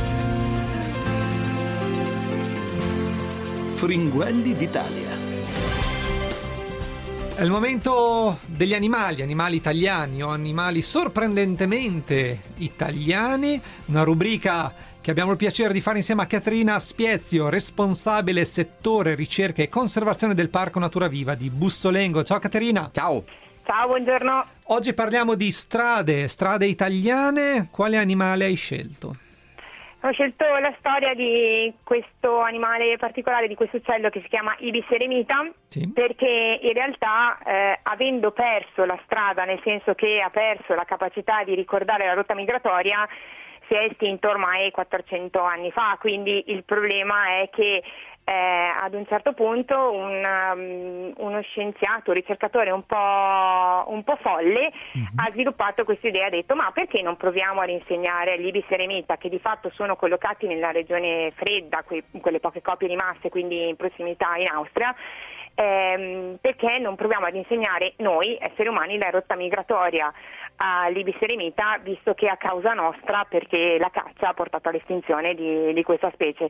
Fringuelli d'Italia. È il momento degli animali italiani o animali sorprendentemente italiani, una rubrica che abbiamo il piacere di fare insieme a Caterina Spiezio, responsabile settore ricerca e conservazione del Parco Natura Viva di Bussolengo. Ciao Caterina. Ciao. Ciao, buongiorno. Oggi parliamo di strade italiane. Quale animale hai scelto? Ho scelto la storia di questo animale particolare, di questo uccello che si chiama Ibis eremita, sì, perché in realtà avendo perso la strada, nel senso che ha perso la capacità di ricordare la rotta migratoria, si è estinto ormai 400 anni fa, quindi il problema è che ad un certo punto uno scienziato, un ricercatore un po' folle ha sviluppato questa idea, ha detto: ma perché non proviamo a insegnare agli Ibis eremita, che di fatto sono collocati nella regione fredda, quelle poche copie rimaste, quindi in prossimità in Austria, perché non proviamo ad insegnare noi esseri umani la rotta migratoria all'Ibis eremita, visto che a causa nostra, perché la caccia ha portato all'estinzione di questa specie.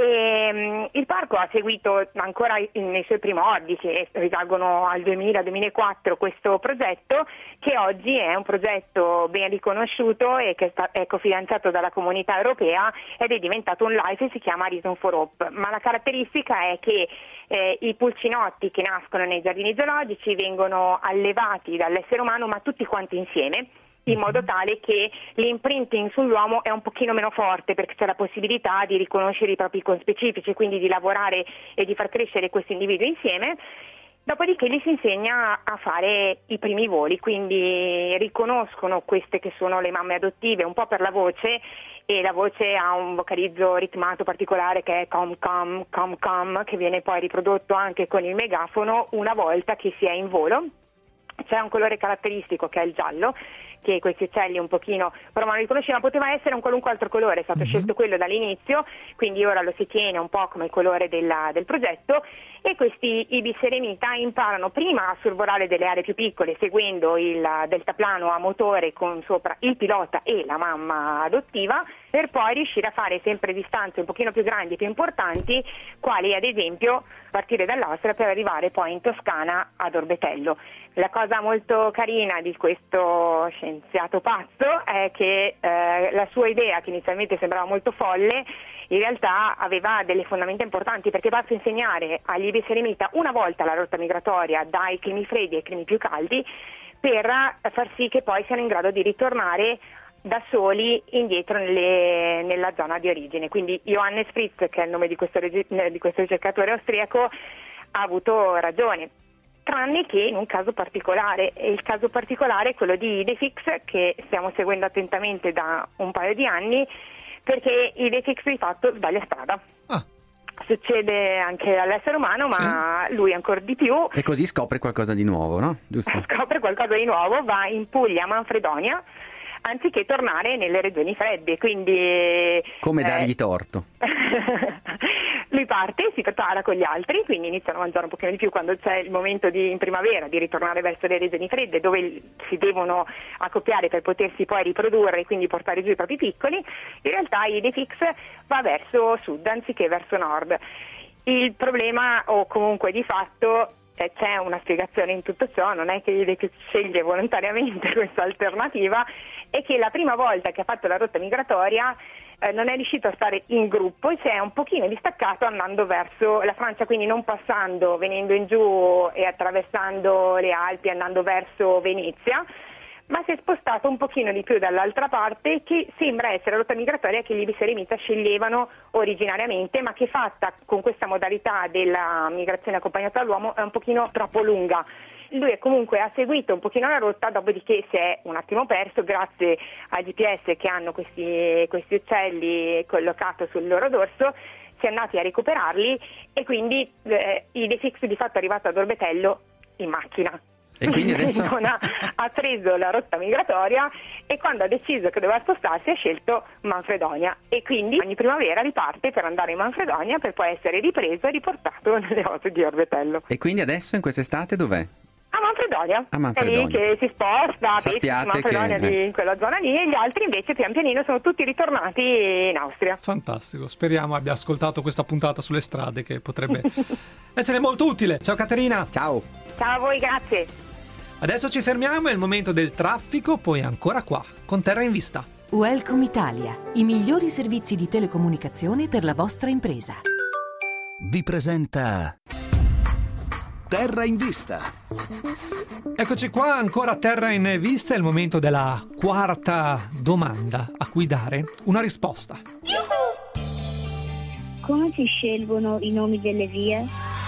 E il parco ha seguito ancora nei suoi primordi, che risalgono al 2000-2004, questo progetto, che oggi è un progetto ben riconosciuto e che è cofinanziato dalla comunità europea ed è diventato un LIFE e si chiama Reason for Hope. Ma la caratteristica è che i pulcinotti che nascono nei giardini zoologici vengono allevati dall'essere umano, ma tutti quanti insieme, in modo tale che l'imprinting sull'uomo è un pochino meno forte, perché c'è la possibilità di riconoscere i propri conspecifici, quindi di lavorare e di far crescere questi individui insieme. Dopodiché gli si insegna a fare i primi voli, quindi riconoscono queste che sono le mamme adottive un po' per la voce, e la voce ha un vocalizzo ritmato particolare che è com com com com, che viene poi riprodotto anche con il megafono una volta che si è in volo. C'è un colore caratteristico che è il giallo, che questi uccelli un pochino provano a riconoscere, ma poteva essere un qualunque altro colore, è stato scelto quello dall'inizio, quindi ora lo si tiene un po' come il colore del progetto. E questi Ibis eremita imparano prima a sorvolare delle aree più piccole seguendo il deltaplano a motore con sopra il pilota e la mamma adottiva, per poi riuscire a fare sempre distanze un pochino più grandi e più importanti, quali ad esempio partire dall'Austria per arrivare poi in Toscana ad Orbetello. La cosa molto carina di questo scienziato pazzo è che la sua idea, che inizialmente sembrava molto folle, in realtà aveva delle fondamenta importanti, perché basta insegnare agli Ibis eremita una volta la rotta migratoria dai climi freddi ai climi più caldi, per far sì che poi siano in grado di ritornare da soli indietro nella zona di origine. Quindi Johannes Fritz, che è il nome di questo ricercatore austriaco, ha avuto ragione, tranne che in un caso particolare, e il caso particolare è quello di Idefix, che stiamo seguendo attentamente da un paio di anni, perché Idefix di fatto sbaglia strada. succede anche all'essere umano, ma lui ancora di più. E così scopre qualcosa di nuovo, no? Giusto? Scopre qualcosa di nuovo, va in Puglia, a Manfredonia, anziché tornare nelle regioni fredde, quindi... Come dargli torto? Lui parte, si prepara con gli altri, quindi iniziano a mangiare un pochino di più quando c'è il momento in primavera di ritornare verso le regioni fredde, dove si devono accoppiare per potersi poi riprodurre e quindi portare giù i propri piccoli. In realtà Idefix va verso sud anziché verso nord. Il problema, o comunque di fatto, c'è una spiegazione in tutto ciò, non è che Idefix sceglie volontariamente questa alternativa, è che la prima volta che ha fatto la rotta migratoria non è riuscito a stare in gruppo e si è un pochino distaccato andando verso la Francia, quindi non passando, venendo in giù e attraversando le Alpi, andando verso Venezia, ma si è spostato un pochino di più dall'altra parte, che sembra essere la rotta migratoria che gli Libis eremita sceglievano originariamente, ma che fatta con questa modalità della migrazione accompagnata dall'uomo è un pochino troppo lunga. Lui comunque ha seguito un pochino la rotta, dopodiché si è un attimo perso grazie ai GPS che hanno questi uccelli collocati sul loro dorso. Si è andati a recuperarli e quindi Idefix di fatto è arrivato ad Orbetello in macchina. E quindi adesso non ha preso la rotta migratoria, e quando ha deciso che doveva spostarsi ha scelto Manfredonia, e quindi ogni primavera riparte per andare in Manfredonia per poi essere ripreso e riportato nelle oasi di Orbetello. E quindi adesso in quest'estate dov'è? A Manfredonia. A Manfredonia. È lì che si sposta, Sappiate Manfredonia che... in quella zona lì, e gli altri invece pian pianino sono tutti ritornati in Austria. Fantastico, speriamo abbia ascoltato questa puntata sulle strade, che potrebbe essere molto utile. Ciao Caterina. Ciao. Ciao a voi, grazie. Adesso ci fermiamo, è il momento del traffico, poi ancora qua, con Terra in Vista. Welcome Italia, i migliori servizi di telecomunicazione per la vostra impresa. Vi presenta Terra in Vista. Eccoci qua, ancora Terra in Vista, è il momento della quarta domanda a cui dare una risposta. Come si scelgono i nomi delle vie?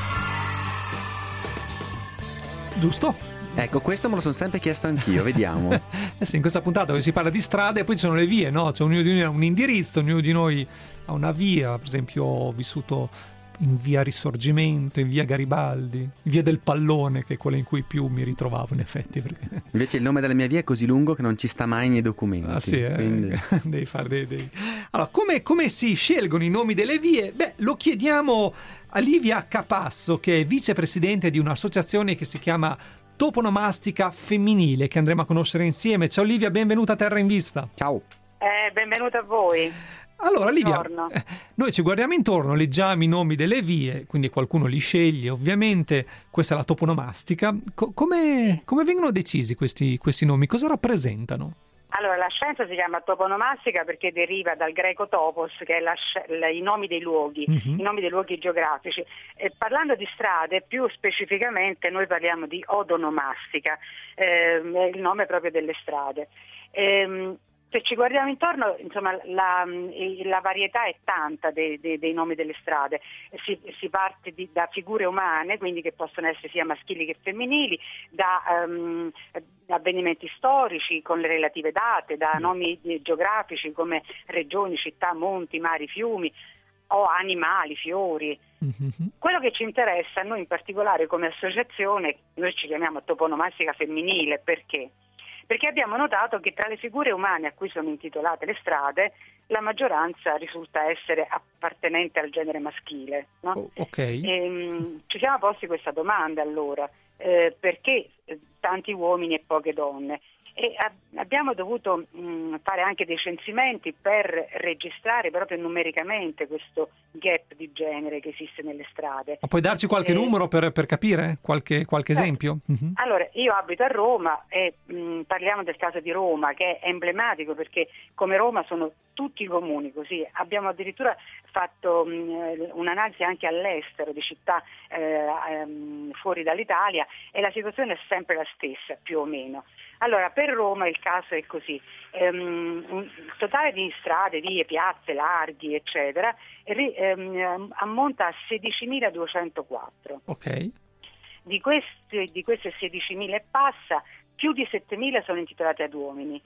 Giusto? Ecco, questo me lo sono sempre chiesto anch'io, vediamo. Sì, in questa puntata dove si parla di strade, poi ci sono le vie, no? Cioè ognuno di noi ha un indirizzo, ognuno di noi ha una via. Per esempio ho vissuto in via Risorgimento, in via Garibaldi, in via del Pallone, che è quella in cui più mi ritrovavo in effetti. Perché... Invece il nome della mia via è così lungo che non ci sta mai nei documenti. Ah sì, quindi... devi fare dei... Allora, come si scelgono i nomi delle vie? Beh, lo chiediamo a Livia Capasso, che è vicepresidente di un'associazione che si chiama Toponomastica Femminile, che andremo a conoscere insieme. Ciao Livia, benvenuta a Terra in Vista. Ciao. Benvenuta a voi. Allora Livia, noi ci guardiamo intorno, leggiamo i nomi delle vie, quindi qualcuno li sceglie ovviamente, questa è la toponomastica. Come vengono decisi questi nomi? Cosa rappresentano? Allora, la scienza si chiama toponomastica perché deriva dal greco topos, che è i nomi dei luoghi, i nomi dei luoghi geografici. E parlando di strade, più specificamente noi parliamo di odonomastica, è il nome proprio delle strade. Se ci guardiamo intorno, insomma, la varietà è tanta dei nomi delle strade. Si parte da figure umane, quindi che possono essere sia maschili che femminili, da avvenimenti storici con le relative date, da nomi geografici come regioni, città, monti, mari, fiumi, o animali, fiori. Quello che ci interessa a noi in particolare come associazione, noi ci chiamiamo toponomastica femminile, perché? Perché abbiamo notato che tra le figure umane a cui sono intitolate le strade, la maggioranza risulta essere appartenente al genere maschile, no? Ci siamo posti questa domanda allora, perché tanti uomini e poche donne? E abbiamo dovuto fare anche dei censimenti per registrare proprio numericamente questo gap di genere che esiste nelle strade. Ma puoi darci qualche numero per capire? Qualche esempio? Allora, io abito a Roma e parliamo del caso di Roma, che è emblematico perché come Roma sono tutti i comuni così. Abbiamo addirittura fatto un'analisi anche all'estero di città fuori dall'Italia, e la situazione è sempre la stessa, più o meno. Allora, per Roma il caso è così, il totale di strade, vie, piazze, larghi, eccetera, ammonta a 16.204. Ok. Di queste 16.000 e passa, più di 7.000 sono intitolate ad uomini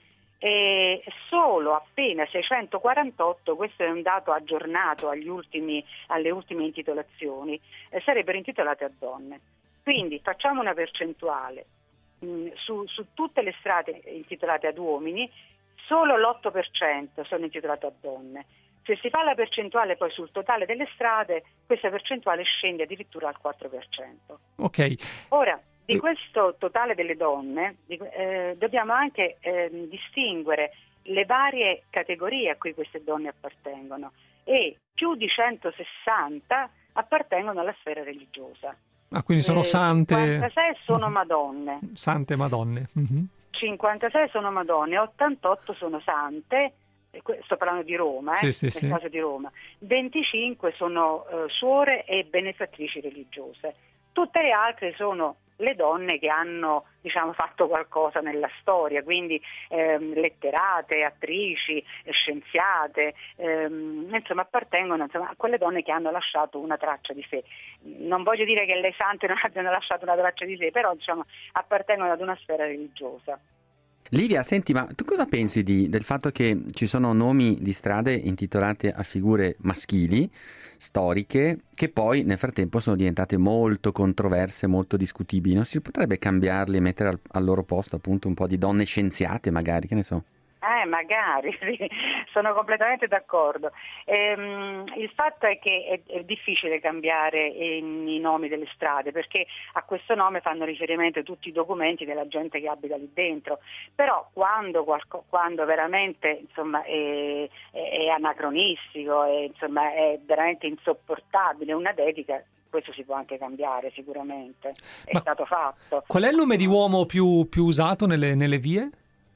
e solo appena 648, questo è un dato aggiornato alle ultime intitolazioni, sarebbero intitolate a donne. Quindi facciamo una percentuale, su tutte le strade intitolate ad uomini solo l'8% sono intitolate a donne. Se si fa la percentuale poi sul totale delle strade, questa percentuale scende addirittura al 4%. Ok. Ora, di questo totale delle donne dobbiamo anche distinguere le varie categorie a cui queste donne appartengono, e più di 160 appartengono alla sfera religiosa. Ah, quindi sono sante. 56 sono madonne. Sante madonne. Mm-hmm. 56 sono madonne, 88 sono sante, sto parlando di Roma, nel caso di Roma. 25 sono suore e benefattrici religiose. Tutte le altre sono le donne che hanno, diciamo, fatto qualcosa nella storia, quindi letterate, attrici, scienziate, insomma appartengono a quelle donne che hanno lasciato una traccia di sé. Non voglio dire che le sante non abbiano lasciato una traccia di sé, però diciamo appartengono ad una sfera religiosa. Livia, senti, ma tu cosa pensi del fatto che ci sono nomi di strade intitolate a figure maschili, storiche, che poi nel frattempo sono diventate molto controverse, molto discutibili? Non si potrebbe cambiarli e mettere al loro posto appunto un po' di donne scienziate, magari, che ne so? Magari, sì, sono completamente d'accordo. Il fatto è che è difficile cambiare i nomi delle strade, perché a questo nome fanno riferimento tutti i documenti della gente che abita lì dentro, però quando veramente insomma, è anacronistico, insomma, è veramente insopportabile una dedica, questo si può anche cambiare sicuramente, è stato fatto. Qual è il nome di uomo più usato nelle vie?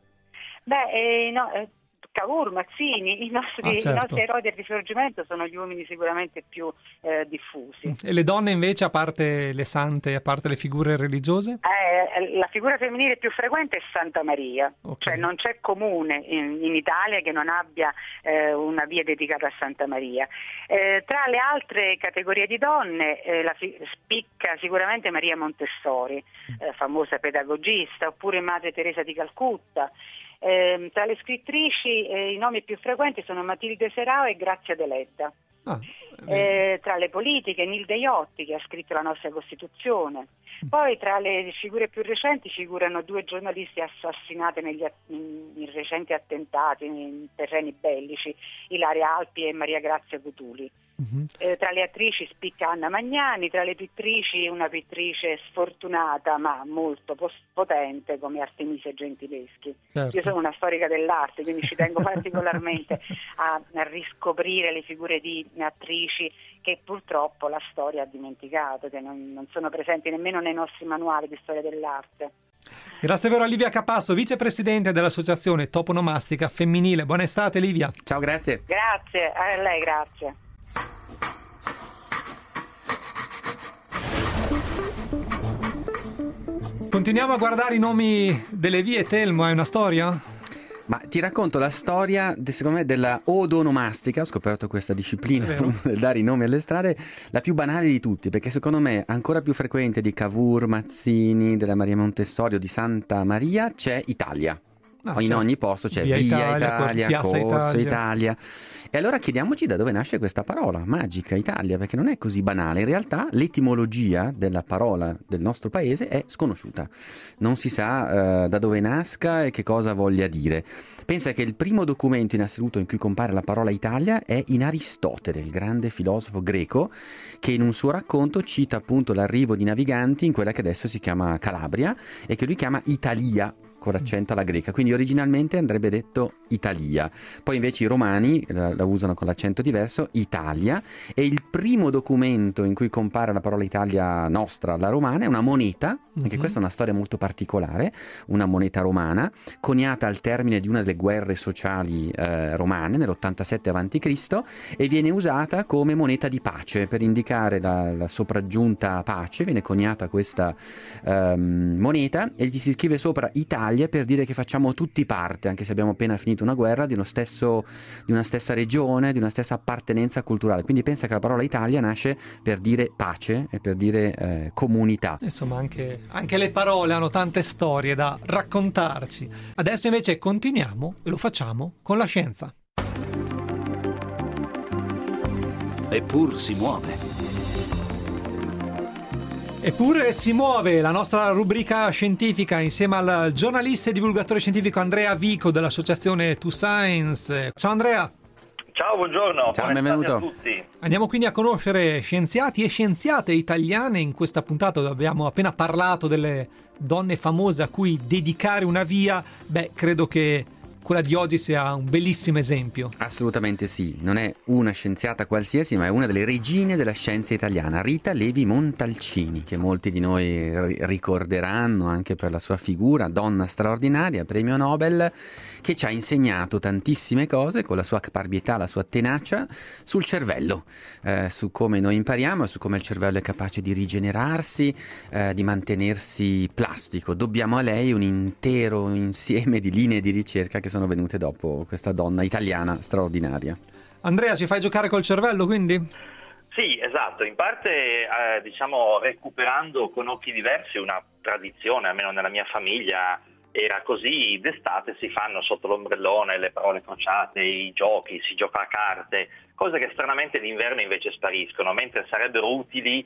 Cavour, Mazzini, i nostri eroi del Risorgimento sono gli uomini sicuramente più diffusi. E le donne invece, a parte le sante, a parte le figure religiose? La figura femminile più frequente è Santa Maria, cioè non c'è comune in Italia che non abbia una via dedicata a Santa Maria. Tra le altre categorie di donne spicca sicuramente Maria Montessori, famosa pedagogista, oppure Madre Teresa di Calcutta. Tra le scrittrici i nomi più frequenti sono Matilde Serao e Grazia Deledda. Tra le politiche Nilde Iotti, che ha scritto la nostra Costituzione. Poi tra le figure più recenti figurano 2 giornalisti assassinate in recenti attentati in terreni bellici, Ilaria Alpi e Maria Grazia Cutuli. Tra le attrici spicca Anna Magnani, tra le pittrici una pittrice sfortunata ma molto potente come Artemisia Gentileschi. Certo. Io sono una storica dell'arte, quindi ci tengo particolarmente a riscoprire le figure di attrici che purtroppo la storia ha dimenticato, che non sono presenti nemmeno nei nostri manuali di storia dell'arte. Grazie a Livia Capasso, vicepresidente dell'Associazione Toponomastica Femminile. Buona estate, Livia. Ciao, grazie. Grazie, a lei, grazie. Continuiamo a guardare i nomi delle vie. Telmo, hai una storia? Ma ti racconto la storia, secondo me, della odonomastica. Ho scoperto questa disciplina del dare i nomi alle strade, la più banale di tutti, perché secondo me ancora più frequente di Cavour, Mazzini, della Maria Montessori o di Santa Maria c'è Italia. In ogni posto c'è Via Italia, Corso Italia. E allora chiediamoci da dove nasce questa parola magica Italia, perché non è così banale. In realtà l'etimologia della parola del nostro paese è sconosciuta. Non si sa da dove nasca e che cosa voglia dire. Pensa che il primo documento in assoluto in cui compare la parola Italia è in Aristotele, il grande filosofo greco, che in un suo racconto cita appunto l'arrivo di naviganti in quella che adesso si chiama Calabria e che lui chiama Italia, con l'accento alla greca, quindi originalmente andrebbe detto Italia, poi invece i romani la usano con l'accento diverso, Italia, e il primo documento in cui compare la parola Italia nostra, la romana, è una moneta, anche questa è una storia molto particolare, una moneta romana, coniata al termine di una delle guerre sociali romane, nell'87 a.C., e viene usata come moneta di pace, per indicare la sopraggiunta pace, viene coniata questa moneta e gli si scrive sopra Italia, l'Italia per dire che facciamo tutti parte, anche se abbiamo appena finito una guerra, di una stessa regione, di una stessa appartenenza culturale. Quindi pensa che la parola Italia nasce per dire pace e per dire comunità. Insomma, anche le parole hanno tante storie da raccontarci. Adesso invece continuiamo e lo facciamo con la scienza. Eppur si muove. Eppure si muove, la nostra rubrica scientifica insieme al giornalista e divulgatore scientifico Andrea Vico dell'associazione To Science. Ciao Andrea. Ciao, buongiorno. Ciao, benvenuto a tutti. Andiamo quindi a conoscere scienziati e scienziate italiane in questa puntata dove abbiamo appena parlato delle donne famose a cui dedicare una via. Credo che quella di oggi sia un bellissimo esempio. Assolutamente sì, non è una scienziata qualsiasi, ma è una delle regine della scienza italiana, Rita Levi Montalcini, che molti di noi ricorderanno anche per la sua figura, donna straordinaria, premio Nobel, che ci ha insegnato tantissime cose con la sua caparbietà, la sua tenacia sul cervello, su come noi impariamo e su come il cervello è capace di rigenerarsi, di mantenersi plastico. Dobbiamo a lei un intero insieme di linee di ricerca che sono venute dopo questa donna italiana straordinaria. Andrea, ci fai giocare col cervello quindi? Sì, esatto, in parte recuperando con occhi diversi una tradizione, almeno nella mia famiglia era così, d'estate si fanno sotto l'ombrellone le parole crociate, i giochi, si gioca a carte, cose che stranamente d'inverno invece spariscono, mentre sarebbero utili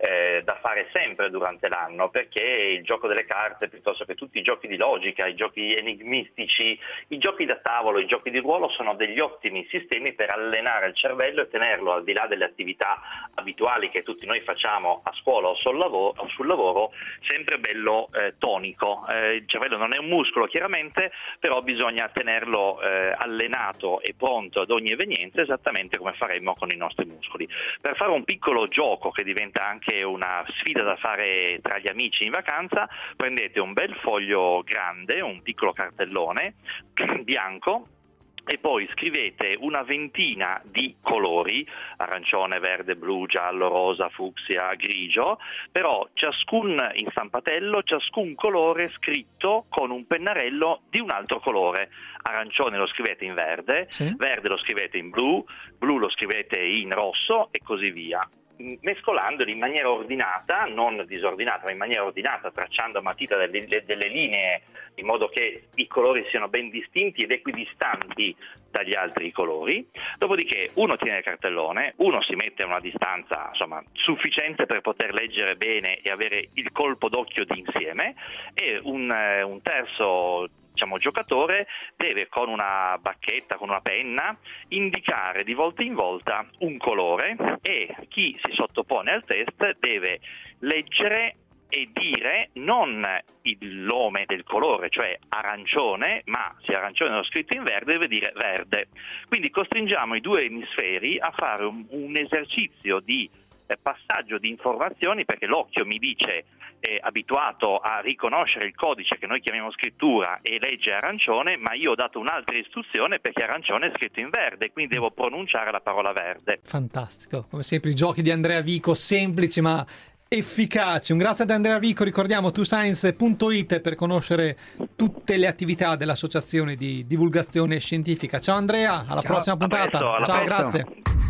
da fare sempre durante l'anno, perché il gioco delle carte, piuttosto che tutti i giochi di logica, i giochi enigmistici, i giochi da tavolo, i giochi di ruolo sono degli ottimi sistemi per allenare il cervello e tenerlo al di là delle attività abituali che tutti noi facciamo a scuola o sul lavoro sempre bello tonico. Il cervello non è un muscolo chiaramente, però bisogna tenerlo allenato e pronto ad ogni evenienza, esattamente come faremmo con i nostri muscoli. Per fare un piccolo gioco che diventa anche una sfida da fare tra gli amici in vacanza, prendete un bel foglio grande, un piccolo cartellone bianco, e poi scrivete una ventina di colori, arancione, verde, blu, giallo, rosa, fucsia, grigio, però ciascun in stampatello, ciascun colore scritto con un pennarello di un altro colore. Arancione lo scrivete in verde, sì. Verde lo scrivete in blu, blu lo scrivete in rosso e così via. Mescolandoli in maniera ordinata, non disordinata ma in maniera ordinata, tracciando a matita delle linee in modo che i colori siano ben distinti ed equidistanti dagli altri colori. Dopodiché uno tiene il cartellone, uno si mette a una distanza sufficiente per poter leggere bene e avere il colpo d'occhio di insieme, e un terzo giocatore deve con una bacchetta, con una penna, indicare di volta in volta un colore, e chi si sottopone al test deve leggere e dire non il nome del colore, cioè arancione, ma se arancione è scritto in verde deve dire verde. Quindi costringiamo i due emisferi a fare un esercizio di passaggio di informazioni, perché l'occhio mi dice è abituato a riconoscere il codice che noi chiamiamo scrittura e legge arancione, ma io ho dato un'altra istruzione perché arancione è scritto in verde, quindi devo pronunciare la parola verde. Fantastico, come sempre i giochi di Andrea Vico, semplici ma efficaci. Un grazie ad Andrea Vico, ricordiamo toscience.it per conoscere tutte le attività dell'associazione di divulgazione scientifica. Ciao Andrea, alla prossima puntata. Ciao, grazie.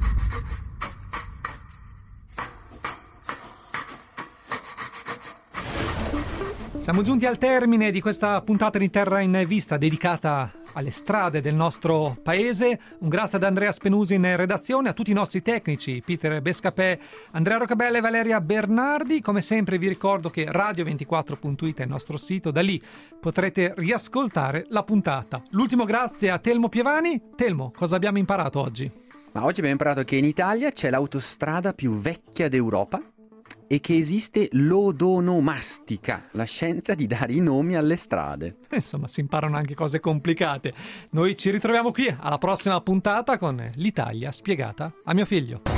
Siamo giunti al termine di questa puntata di Terra in Vista dedicata alle strade del nostro paese. Un grazie ad Andrea Spenusi in redazione, a tutti i nostri tecnici, Peter Bescapè, Andrea Rocabella e Valeria Bernardi. Come sempre vi ricordo che radio24.it è il nostro sito, da lì potrete riascoltare la puntata. L'ultimo grazie a Telmo Pievani. Telmo, cosa abbiamo imparato oggi? Ma oggi abbiamo imparato che in Italia c'è l'autostrada più vecchia d'Europa e che esiste l'odonomastica, la scienza di dare i nomi alle strade. Insomma, si imparano anche cose complicate. Noi ci ritroviamo qui alla prossima puntata con l'Italia spiegata a mio figlio.